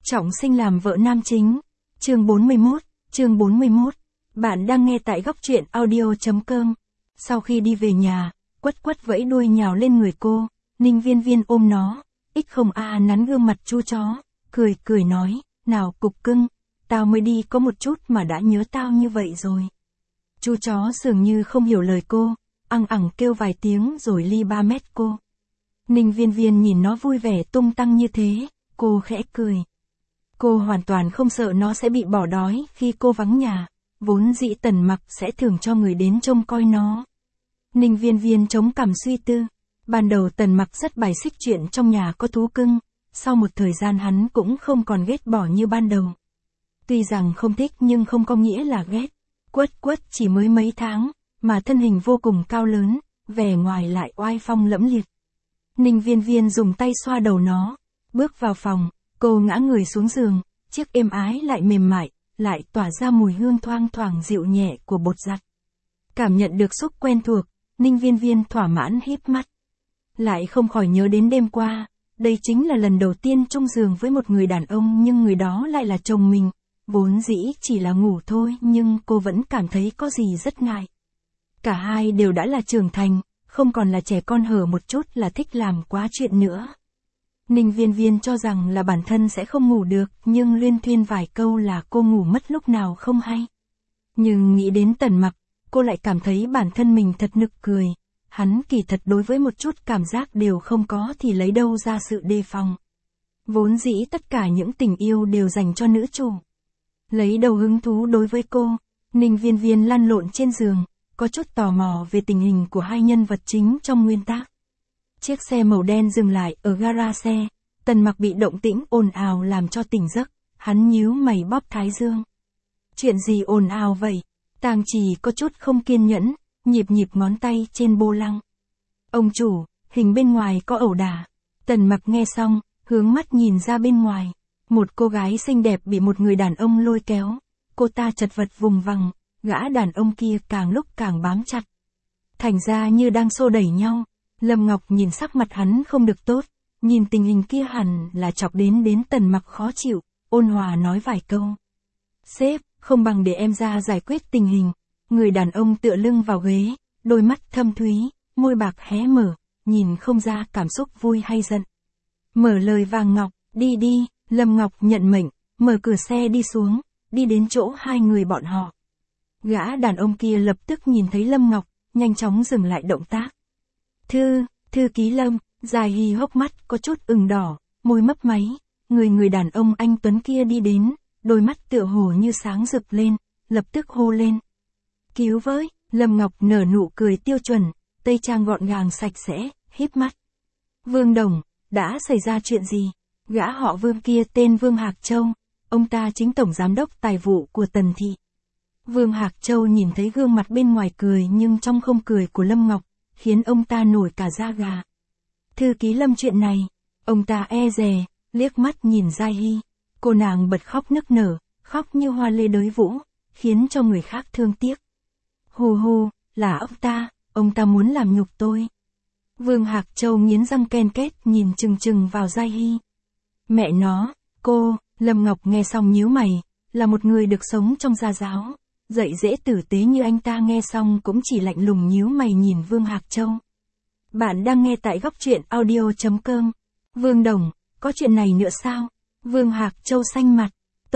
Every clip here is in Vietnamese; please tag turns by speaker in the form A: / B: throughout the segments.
A: Trọng sinh làm vợ nam chính. Chương 41. Bạn đang nghe tại góc truyện audio.com. Sau khi đi về nhà, Quất Quất vẫy đuôi nhào lên người cô, Ninh Viên Viên ôm nó, không nắn gương mặt chu chó, cười nói, nào cục cưng, tao mới đi có một chút mà đã nhớ tao như vậy rồi. Chu chó dường như không hiểu lời cô, ẳng kêu vài tiếng rồi ly 3 mét cô. Ninh Viên Viên nhìn nó vui vẻ tung tăng như thế, cô khẽ cười. Cô hoàn toàn không sợ nó sẽ bị bỏ đói khi cô vắng nhà, vốn dĩ Tần Mặc sẽ thưởng cho người đến trông coi nó. Ninh Viên Viên chống cằm suy tư, ban đầu Tần Mặc rất bài xích chuyện trong nhà có thú cưng, sau một thời gian hắn cũng không còn ghét bỏ như ban đầu. Tuy rằng không thích nhưng không có nghĩa là ghét. Quất Quất chỉ mới mấy tháng, mà thân hình vô cùng cao lớn, vẻ ngoài lại oai phong lẫm liệt. Ninh Viên Viên dùng tay xoa đầu nó, bước vào phòng, cô ngã người xuống giường, chiếc êm ái lại mềm mại, lại tỏa ra mùi hương thoang thoảng dịu nhẹ của bột giặt. Cảm nhận được xúc quen thuộc, Ninh Viên Viên thỏa mãn híp mắt. Lại không khỏi nhớ đến đêm qua, đây chính là lần đầu tiên chung giường với một người đàn ông nhưng người đó lại là chồng mình. Vốn dĩ chỉ là ngủ thôi nhưng cô vẫn cảm thấy có gì rất ngại. Cả hai đều đã là trưởng thành, không còn là trẻ con hở một chút là thích làm quá chuyện nữa. Ninh Viên Viên cho rằng là bản thân sẽ không ngủ được, nhưng luyên thuyên vài câu là cô ngủ mất lúc nào không hay. Nhưng nghĩ đến Tần Mặc, cô lại cảm thấy bản thân mình thật nực cười. Hắn kỳ thật đối với một chút cảm giác đều không có thì lấy đâu ra sự đề phòng. Vốn dĩ tất cả những tình yêu đều dành cho nữ chủ. Lấy đầu hứng thú đối với cô, Ninh Viên Viên lăn lộn trên giường, có chút tò mò về tình hình của hai nhân vật chính trong nguyên tác. Chiếc xe màu đen dừng lại ở gara xe, Tần Mặc bị động tĩnh ồn ào làm cho tỉnh giấc, hắn nhíu mày bóp thái dương. Chuyện gì ồn ào vậy? Tang Trì có chút không kiên nhẫn, nhịp ngón tay trên vô lăng. Ông chủ, hình bên ngoài có ẩu đả. Tần Mặc nghe xong, hướng mắt nhìn ra bên ngoài. Một cô gái xinh đẹp bị một người đàn ông lôi kéo, cô ta chật vật vùng vằng, gã đàn ông kia càng lúc càng bám chặt. Thành ra như đang xô đẩy nhau. Lâm Ngọc nhìn sắc mặt hắn không được tốt, nhìn tình hình kia hẳn là chọc đến Tần Mặc khó chịu, ôn hòa nói vài câu. Sếp, không bằng để em ra giải quyết tình hình. Người đàn ông tựa lưng vào ghế, đôi mắt thâm thúy, môi bạc hé mở, nhìn không ra cảm xúc vui hay giận. Mở lời vàng ngọc, đi. Lâm Ngọc nhận mệnh, mở cửa xe đi xuống, đi đến chỗ hai người bọn họ. Gã đàn ông kia lập tức nhìn thấy Lâm Ngọc, nhanh chóng dừng lại động tác. Thư ký Lâm, dài hí hốc mắt có chút ửng đỏ, môi mấp máy, người đàn ông anh tuấn kia đi đến, đôi mắt tựa hồ như sáng rực lên, lập tức hô lên. Cứu với, Lâm Ngọc nở nụ cười tiêu chuẩn, tây trang gọn gàng sạch sẽ, híp mắt. Vương Đồng, đã xảy ra chuyện gì? Gã họ Vương kia tên Vương Hạc Châu, ông ta chính tổng giám đốc tài vụ của Tần Thị. Vương Hạc Châu nhìn thấy gương mặt bên ngoài cười nhưng trong không cười của Lâm Ngọc, khiến ông ta nổi cả da gà. Thư ký Lâm chuyện này, ông ta e dè, liếc mắt nhìn Giai Hy. Cô nàng bật khóc nức nở, khóc như hoa lê đới vũ, khiến cho người khác thương tiếc. Hù, là ông ta muốn làm nhục tôi. Vương Hạc Châu nghiến răng ken két nhìn chừng vào Giai Hy. Mẹ nó, Lâm Ngọc nghe xong nhíu mày, là một người được sống trong gia giáo, dạy dễ tử tế như anh ta nghe xong cũng chỉ lạnh lùng nhíu mày nhìn Vương Hạc Châu. Bạn đang nghe tại góc truyện audio.com. Vương Đồng, có chuyện này nữa sao? Vương Hạc Châu xanh mặt.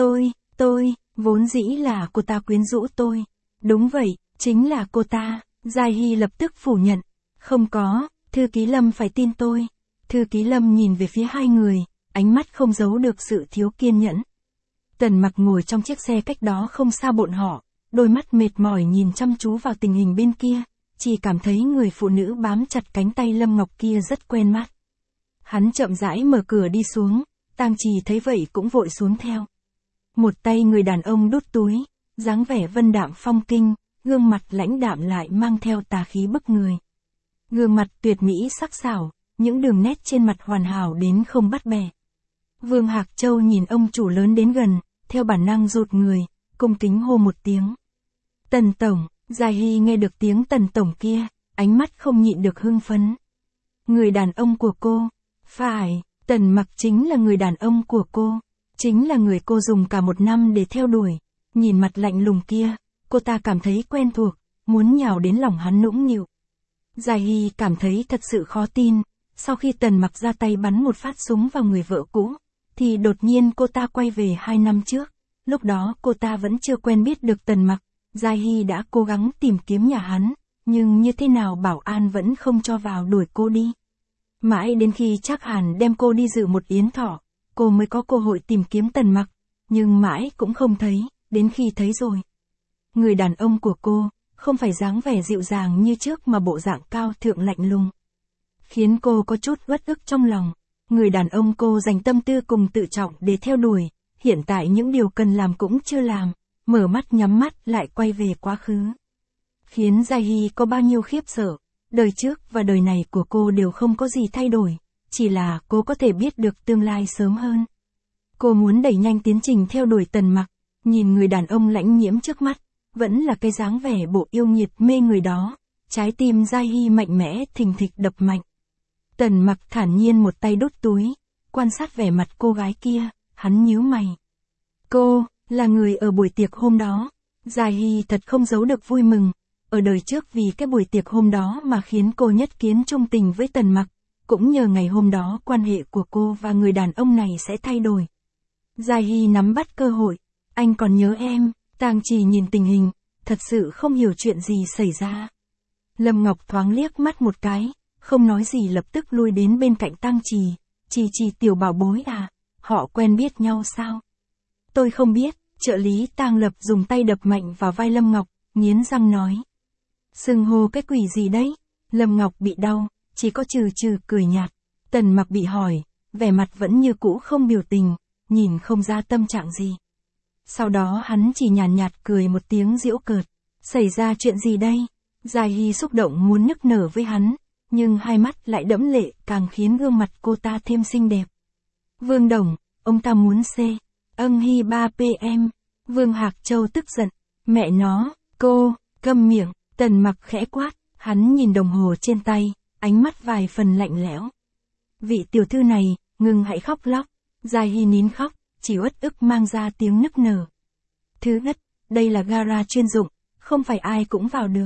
A: Tôi, vốn dĩ là cô ta quyến rũ tôi. Đúng vậy, chính là cô ta. Giai Hy lập tức phủ nhận. Không có, thư ký Lâm phải tin tôi. Thư ký Lâm nhìn về phía hai người, ánh mắt không giấu được sự thiếu kiên nhẫn. Tần Mặc ngồi trong chiếc xe cách đó không xa bọn họ, đôi mắt mệt mỏi nhìn chăm chú vào tình hình bên kia, chỉ cảm thấy người phụ nữ bám chặt cánh tay Lâm Ngọc kia rất quen mắt. Hắn chậm rãi mở cửa đi xuống, Tang Trì thấy vậy cũng vội xuống theo. Một tay người đàn ông đút túi, dáng vẻ vân đạm phong kinh, gương mặt lãnh đạm lại mang theo tà khí bức người. Gương mặt tuyệt mỹ sắc sảo, những đường nét trên mặt hoàn hảo đến không bắt bẻ. Vương Hạc Châu nhìn ông chủ lớn đến gần, theo bản năng rụt người, cung kính hô một tiếng. Tần Tổng, Giai Hy nghe được tiếng Tần Tổng kia, ánh mắt không nhịn được hưng phấn. Người đàn ông của cô, phải, Tần Mặc chính là người đàn ông của cô. Chính là người cô dùng cả một năm để theo đuổi. Nhìn mặt lạnh lùng kia, cô ta cảm thấy quen thuộc, muốn nhào đến lòng hắn nũng nịu. Giai Hy cảm thấy thật sự khó tin, sau khi Tần Mặc ra tay bắn một phát súng vào người vợ cũ, thì đột nhiên cô ta quay về 2 năm trước. Lúc đó cô ta vẫn chưa quen biết được Tần Mặc, Giai Hy đã cố gắng tìm kiếm nhà hắn, nhưng như thế nào bảo an vẫn không cho vào, đuổi cô đi. Mãi đến khi Trác Hàn đem cô đi dự một yến thọ, cô mới có cơ hội tìm kiếm Tần Mặc, nhưng mãi cũng không thấy, đến khi thấy rồi. Người đàn ông của cô, không phải dáng vẻ dịu dàng như trước mà bộ dạng cao thượng lạnh lùng. Khiến cô có chút uất ức trong lòng. Người đàn ông cô dành tâm tư cùng tự trọng để theo đuổi, hiện tại những điều cần làm cũng chưa làm, mở mắt nhắm mắt lại quay về quá khứ. Khiến Giai Hy có bao nhiêu khiếp sợ, đời trước và đời này của cô đều không có gì thay đổi, chỉ là cô có thể biết được tương lai sớm hơn. Cô muốn đẩy nhanh tiến trình theo đuổi Tần Mặc, nhìn người đàn ông lãnh nhiễm trước mắt, vẫn là cái dáng vẻ bộ yêu nghiệt mê người đó, trái tim Giai Hy mạnh mẽ thình thịch đập mạnh. Tần Mặc thản nhiên một tay đút túi, quan sát vẻ mặt cô gái kia, hắn nhíu mày. Cô, là người ở buổi tiệc hôm đó. Giai Hy thật không giấu được vui mừng, ở đời trước vì cái buổi tiệc hôm đó mà khiến cô nhất kiến trung tình với Tần Mặc, cũng nhờ ngày hôm đó quan hệ của cô và người đàn ông này sẽ thay đổi. Giai Hy nắm bắt cơ hội, anh còn nhớ em. Tang Chỉ nhìn tình hình, thật sự không hiểu chuyện gì xảy ra. Lâm Ngọc thoáng liếc mắt một cái, không nói gì lập tức lui đến bên cạnh Tang Chỉ. Chỉ tiểu bảo bối à, họ quen biết nhau sao? Tôi không biết, trợ lý Tang Lập dùng tay đập mạnh vào vai Lâm Ngọc, nghiến răng nói. Xưng hô cái quỷ gì đấy? Lâm Ngọc bị đau, chỉ có trừ cười nhạt. Tần Mặc bị hỏi, vẻ mặt vẫn như cũ không biểu tình, nhìn không ra tâm trạng gì. Sau đó hắn chỉ nhàn nhạt cười một tiếng giễu cợt. Xảy ra chuyện gì đây? Giai Hy xúc động muốn nức nở với hắn, nhưng hai mắt lại đẫm lệ càng khiến gương mặt cô ta thêm xinh đẹp. Vương Đồng, ông ta muốn Ân Hy 3 PM. Vương Hạc Châu tức giận. Mẹ nó, cô, câm miệng. Tần Mặc khẽ quát, hắn nhìn đồng hồ trên tay, ánh mắt vài phần lạnh lẽo. Vị tiểu thư này, ngừng hãy khóc lóc. Giai Hy nín khóc, chỉ uất ức mang ra tiếng nức nở. Thứ nhất, đây là gara chuyên dụng, không phải ai cũng vào được.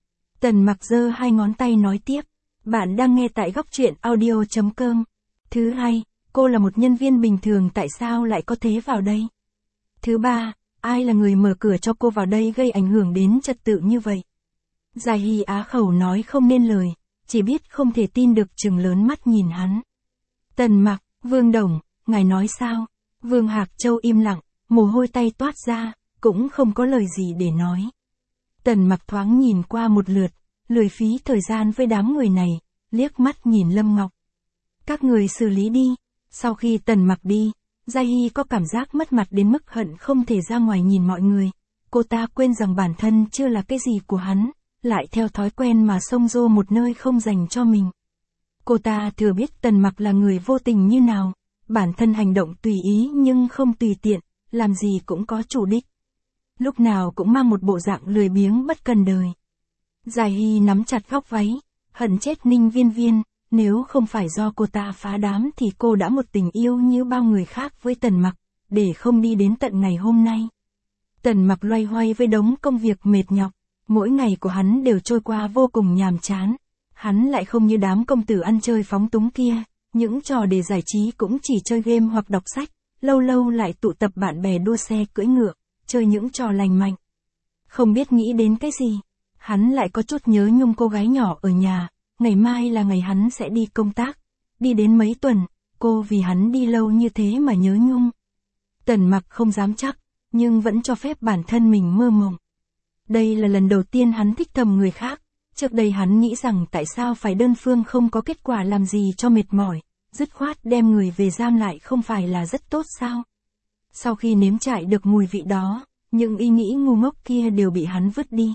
A: Tần Mặc giơ hai ngón tay nói tiếp, bạn đang nghe tại góc truyện audio.com. Thứ hai, cô là một nhân viên bình thường tại sao lại có thế vào đây? Thứ ba, ai là người mở cửa cho cô vào đây gây ảnh hưởng đến trật tự như vậy? Giai Hy á khẩu nói không nên lời, chỉ biết không thể tin được trừng lớn mắt nhìn hắn. Tần Mặc, Vương Đồng, ngài nói sao? Vương Hạc Châu im lặng, mồ hôi tay toát ra, cũng không có lời gì để nói. Tần Mặc thoáng nhìn qua một lượt, lười phí thời gian với đám người này, liếc mắt nhìn Lâm Ngọc. Các người xử lý đi. Sau khi Tần Mặc đi, Giai Hy có cảm giác mất mặt đến mức hận không thể ra ngoài nhìn mọi người. Cô ta quên rằng bản thân chưa là cái gì của hắn, lại theo thói quen mà xông xô một nơi không dành cho mình. Cô ta thừa biết Tần Mặc là người vô tình như nào, bản thân hành động tùy ý nhưng không tùy tiện, làm gì cũng có chủ đích. Lúc nào cũng mang một bộ dạng lười biếng bất cần đời. Giai Hy nắm chặt góc váy, hận chết Ninh Viên Viên, nếu không phải do cô ta phá đám thì cô đã một tình yêu như bao người khác với Tần Mặc, để không đi đến tận ngày hôm nay. Tần Mặc loay hoay với đống công việc mệt nhọc, mỗi ngày của hắn đều trôi qua vô cùng nhàm chán. Hắn lại không như đám công tử ăn chơi phóng túng kia, những trò để giải trí cũng chỉ chơi game hoặc đọc sách, lâu lâu lại tụ tập bạn bè đua xe cưỡi ngựa, chơi những trò lành mạnh. Không biết nghĩ đến cái gì, hắn lại có chút nhớ nhung cô gái nhỏ ở nhà, ngày mai là ngày hắn sẽ đi công tác, đi đến mấy tuần, cô vì hắn đi lâu như thế mà nhớ nhung. Tần Mặc không dám chắc, nhưng vẫn cho phép bản thân mình mơ mộng. Đây là lần đầu tiên hắn thích thầm người khác, trước đây hắn nghĩ rằng tại sao phải đơn phương không có kết quả làm gì cho mệt mỏi, dứt khoát đem người về giam lại không phải là rất tốt sao? Sau khi nếm trải được mùi vị đó, những ý nghĩ ngu ngốc kia đều bị hắn vứt đi.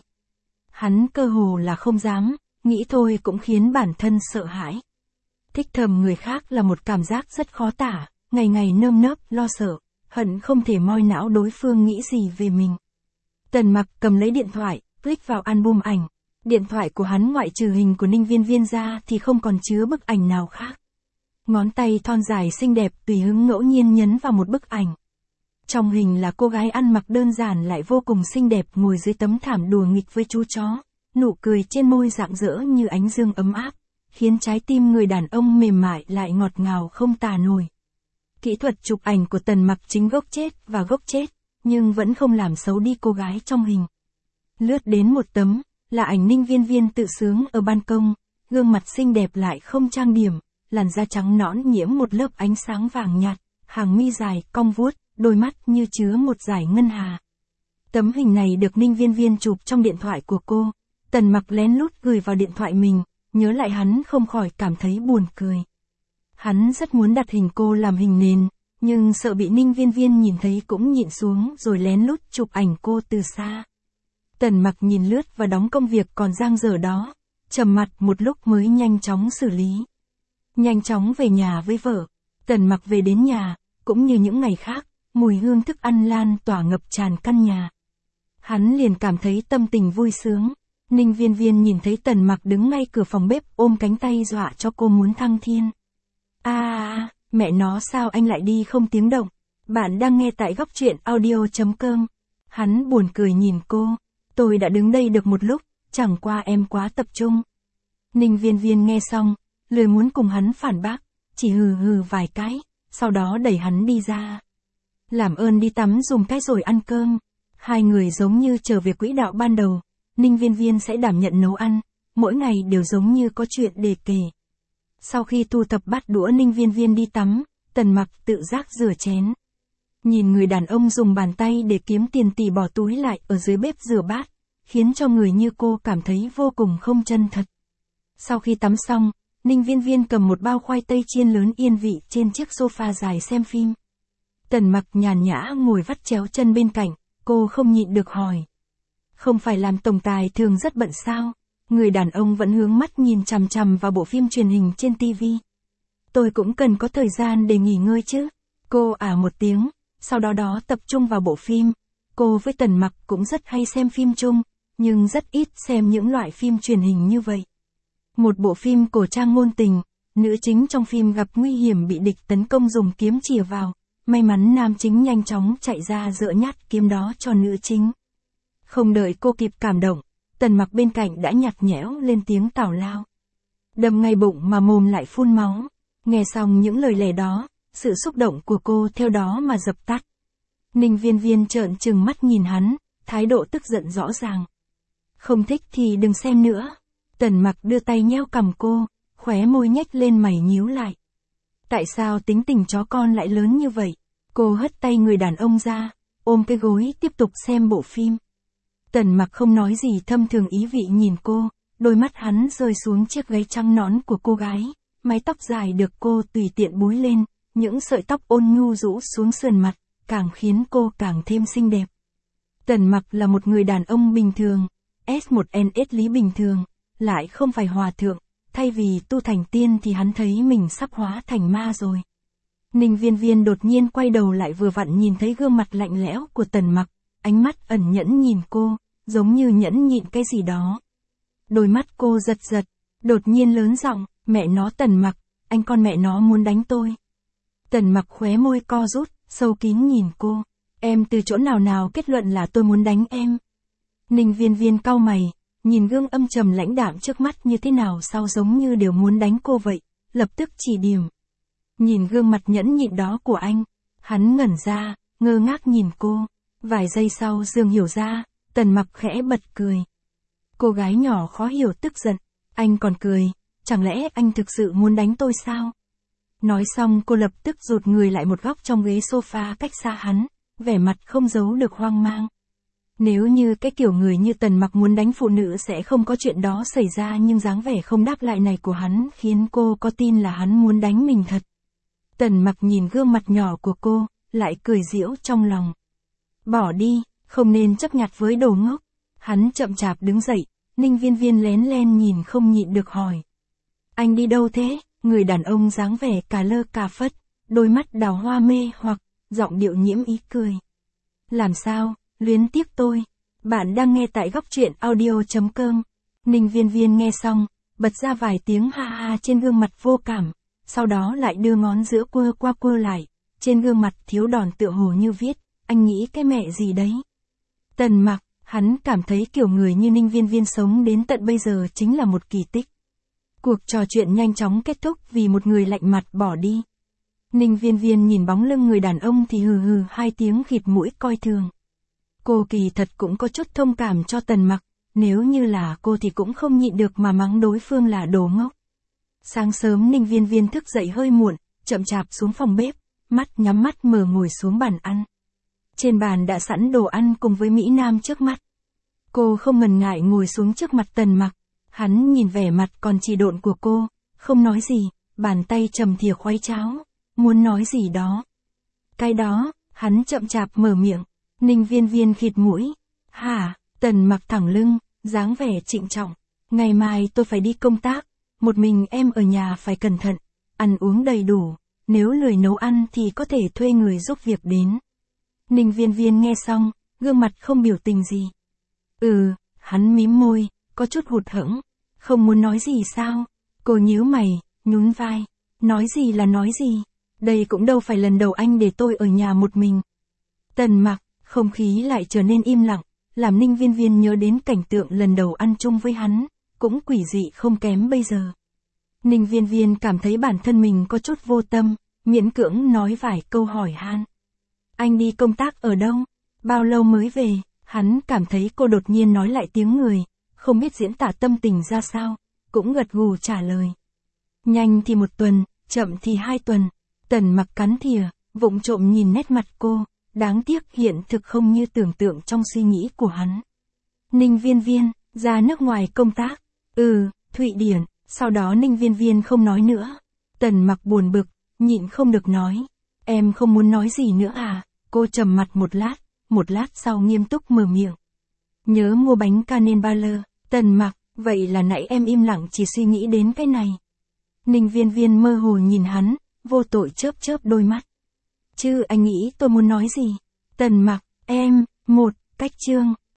A: Hắn cơ hồ là không dám, nghĩ thôi cũng khiến bản thân sợ hãi. Thích thầm người khác là một cảm giác rất khó tả, ngày ngày nơm nớp lo sợ, hận không thể moi não đối phương nghĩ gì về mình. Tần Mặc cầm lấy điện thoại, click vào album ảnh. Điện thoại của hắn ngoại trừ hình của Ninh Viên Viên ra thì không còn chứa bức ảnh nào khác. Ngón tay thon dài xinh đẹp tùy hứng ngẫu nhiên nhấn vào một bức ảnh, Trong hình là cô gái ăn mặc đơn giản lại vô cùng xinh đẹp ngồi dưới tấm thảm đùa nghịch với chú chó, nụ cười trên môi rạng rỡ như ánh dương ấm áp, khiến trái tim người đàn ông mềm mại lại ngọt ngào không tả nổi. Kỹ thuật chụp ảnh của Tần Mặc chính gốc chết và gốc chết, nhưng vẫn không làm xấu đi cô gái trong hình. Lướt đến một tấm, là ảnh Ninh Viên Viên tự sướng ở ban công, gương mặt xinh đẹp lại không trang điểm, làn da trắng nõn nhiễm một lớp ánh sáng vàng nhạt, hàng mi dài, cong vuốt, đôi mắt như chứa một dải ngân hà. Tấm hình này được Ninh Viên Viên chụp trong điện thoại của cô, Tần Mặc lén lút gửi vào điện thoại mình, nhớ lại hắn không khỏi cảm thấy buồn cười. Hắn rất muốn đặt hình cô làm hình nền, nhưng sợ bị Ninh Viên Viên nhìn thấy cũng nhịn xuống rồi lén lút chụp ảnh cô từ xa. Tần Mặc nhìn lướt và đóng công việc còn dang dở đó, trầm mặt một lúc mới nhanh chóng xử lý. Nhanh chóng về nhà với vợ, Tần Mặc về đến nhà, cũng như những ngày khác, mùi hương thức ăn lan tỏa ngập tràn căn nhà. Hắn liền cảm thấy tâm tình vui sướng. Ninh Viên Viên nhìn thấy Tần Mặc đứng ngay cửa phòng bếp ôm cánh tay dọa cho cô muốn thăng thiên. Mẹ nó sao anh lại đi không tiếng động. Bạn đang nghe tại góc truyện audio.com. Hắn buồn cười nhìn cô. Tôi đã đứng đây được một lúc, chẳng qua em quá tập trung. Ninh Viên Viên nghe xong, lười muốn cùng hắn phản bác, chỉ hừ hừ vài cái, sau đó đẩy hắn đi ra. Làm ơn đi tắm dùng cái rồi ăn cơm. Hai người giống như trở về quỹ đạo ban đầu. Ninh Viên Viên sẽ đảm nhận nấu ăn, mỗi ngày đều giống như có chuyện để kể. Sau khi thu thập bát đũa Ninh Viên Viên đi tắm, Tần Mặc tự giác rửa chén. Nhìn người đàn ông dùng bàn tay để kiếm tiền tỉ bỏ túi lại ở dưới bếp rửa bát, khiến cho người như cô cảm thấy vô cùng không chân thật. Sau khi tắm xong, Ninh Viên Viên cầm một bao khoai tây chiên lớn yên vị trên chiếc sofa dài xem phim. Tần Mặc nhàn nhã ngồi vắt chéo chân bên cạnh, cô không nhịn được hỏi. Không phải làm tổng tài thường rất bận sao? Người đàn ông vẫn hướng mắt nhìn chằm chằm vào bộ phim truyền hình trên TV. Tôi cũng cần có thời gian để nghỉ ngơi chứ. Cô một tiếng, sau đó tập trung vào bộ phim. Cô với Tần Mặc cũng rất hay xem phim chung, nhưng rất ít xem những loại phim truyền hình như vậy. Một bộ phim cổ trang ngôn tình, nữ chính trong phim gặp nguy hiểm bị địch tấn công dùng kiếm chìa vào. May mắn nam chính nhanh chóng chạy ra dỡ nhát kiếm đó cho nữ chính. Không đợi cô kịp cảm động, Tần Mặc bên cạnh đã nhạt nhẽo lên tiếng tào lao. Đâm ngay bụng mà mồm lại phun máu. Nghe xong những lời lẽ đó, sự xúc động của cô theo đó mà dập tắt. Ninh Viên Viên trợn trừng mắt nhìn hắn, thái độ tức giận rõ ràng. Không thích thì đừng xem nữa. Tần Mặc đưa tay nheo cằm cô, khóe môi nhếch lên mày nhíu lại. Tại sao tính tình chó con lại lớn như vậy? Cô hất tay người đàn ông ra, ôm cái gối tiếp tục xem bộ phim. Tần Mặc không nói gì thâm thường ý vị nhìn cô, đôi mắt hắn rơi xuống chiếc gáy trắng nõn của cô gái, mái tóc dài được cô tùy tiện búi lên, những sợi tóc ôn nhu rũ xuống sườn mặt, càng khiến cô càng thêm xinh đẹp. Tần Mặc là một người đàn ông bình thường, S1NS lý bình thường, lại không phải hòa thượng, thay vì tu thành tiên thì hắn thấy mình sắp hóa thành ma rồi. Ninh Viên Viên đột nhiên quay đầu lại vừa vặn nhìn thấy gương mặt lạnh lẽo của Tần Mặc, ánh mắt ẩn nhẫn nhìn cô, giống như nhẫn nhịn cái gì đó. Đôi mắt cô giật giật, đột nhiên lớn giọng, mẹ nó Tần Mặc, anh con mẹ nó muốn đánh tôi. Tần Mặc khóe môi co rút, sâu kín nhìn cô, em từ chỗ nào kết luận là tôi muốn đánh em. Ninh Viên Viên cau mày, nhìn gương âm trầm lãnh đạm trước mắt như thế nào sao giống như đều muốn đánh cô vậy, lập tức chỉ điểm. Nhìn gương mặt nhẫn nhịn đó của anh, hắn ngẩn ra, ngơ ngác nhìn cô, vài giây sau dường hiểu ra, Tần Mặc khẽ bật cười. Cô gái nhỏ khó hiểu tức giận, anh còn cười, chẳng lẽ anh thực sự muốn đánh tôi sao? Nói xong cô lập tức rụt người lại một góc trong ghế sofa cách xa hắn, vẻ mặt không giấu được hoang mang. Nếu như cái kiểu người như Tần Mặc muốn đánh phụ nữ sẽ không có chuyện đó xảy ra, nhưng dáng vẻ không đáp lại này của hắn khiến cô có tin là hắn muốn đánh mình thật. Tần Mặc nhìn gương mặt nhỏ của cô, lại cười giễu trong lòng. Bỏ đi, không nên chấp nhặt với đồ ngốc. Hắn chậm chạp đứng dậy, Ninh Viên Viên lén len nhìn không nhịn được hỏi. Anh đi đâu thế? Người đàn ông dáng vẻ cà lơ cà phất, đôi mắt đào hoa mê hoặc, giọng điệu nhiễm ý cười. Làm sao, luyến tiếc tôi? Bạn đang nghe tại góc truyện audio.com. Ninh Viên Viên nghe xong, bật ra vài tiếng ha ha trên gương mặt vô cảm, sau đó lại đưa ngón giữa quơ qua quơ lại, trên gương mặt thiếu đòn tựa hồ như viết, anh nghĩ cái mẹ gì đấy. Tần Mặc, hắn cảm thấy kiểu người như Ninh Viên Viên sống đến tận bây giờ chính là một kỳ tích. Cuộc trò chuyện nhanh chóng kết thúc vì một người lạnh mặt bỏ đi. Ninh Viên Viên nhìn bóng lưng người đàn ông thì hừ hừ 2 tiếng khịt mũi coi thường. Cô kỳ thật cũng có chút thông cảm cho Tần Mặc, nếu như là cô thì cũng không nhịn được mà mắng đối phương là đồ ngốc. Sáng sớm Ninh Viên Viên thức dậy hơi muộn, chậm chạp xuống phòng bếp, nhắm mắt mở ngồi xuống bàn ăn. Trên bàn đã sẵn đồ ăn cùng với Mỹ Nam trước mắt. Cô không ngần ngại ngồi xuống trước mặt Tần Mặc, hắn nhìn vẻ mặt còn trì độn của cô, không nói gì, bàn tay trầm thìa khuấy cháo, muốn nói gì đó. Cái đó, hắn chậm chạp mở miệng, Ninh Viên Viên khịt mũi. Hả, Tần Mặc thẳng lưng, dáng vẻ trịnh trọng. Ngày mai tôi phải đi công tác, một mình em ở nhà phải cẩn thận, ăn uống đầy đủ, nếu lười nấu ăn thì có thể thuê người giúp việc đến. Ninh Viên Viên nghe xong, gương mặt không biểu tình gì. Hắn mím môi, có chút hụt hẫng, không muốn nói gì sao? Cô nhíu mày, nhún vai, nói gì là nói gì? Đây cũng đâu phải lần đầu anh để tôi ở nhà một mình. Tần Mặc, không khí lại trở nên im lặng, làm Ninh Viên Viên nhớ đến cảnh tượng lần đầu ăn chung với hắn, cũng quỷ dị không kém bây giờ. Ninh Viên Viên cảm thấy bản thân mình có chút vô tâm, miễn cưỡng nói vài câu hỏi han. Anh đi công tác ở đâu? Bao lâu mới về? Hắn cảm thấy cô đột nhiên nói lại tiếng người, không biết diễn tả tâm tình ra sao, cũng gật gù trả lời. Nhanh thì 1 tuần, chậm thì 2 tuần. Tần Mặc cắn thìa, vụng trộm nhìn nét mặt cô, đáng tiếc hiện thực không như tưởng tượng trong suy nghĩ của hắn. Ninh Viên Viên, ra nước ngoài công tác. Thụy Điển, sau đó Ninh Viên Viên không nói nữa. Tần Mặc buồn bực, nhịn không được nói. Em không muốn nói gì nữa à? Cô trầm mặt một lát sau nghiêm túc mở miệng. Nhớ mua bánh Canel Baller. Tần Mặc, vậy là nãy em im lặng chỉ suy nghĩ đến cái này. Ninh Viên Viên mơ hồ nhìn hắn, vô tội chớp đôi mắt. Chứ anh nghĩ tôi muốn nói gì? Tần Mặc, cách chương.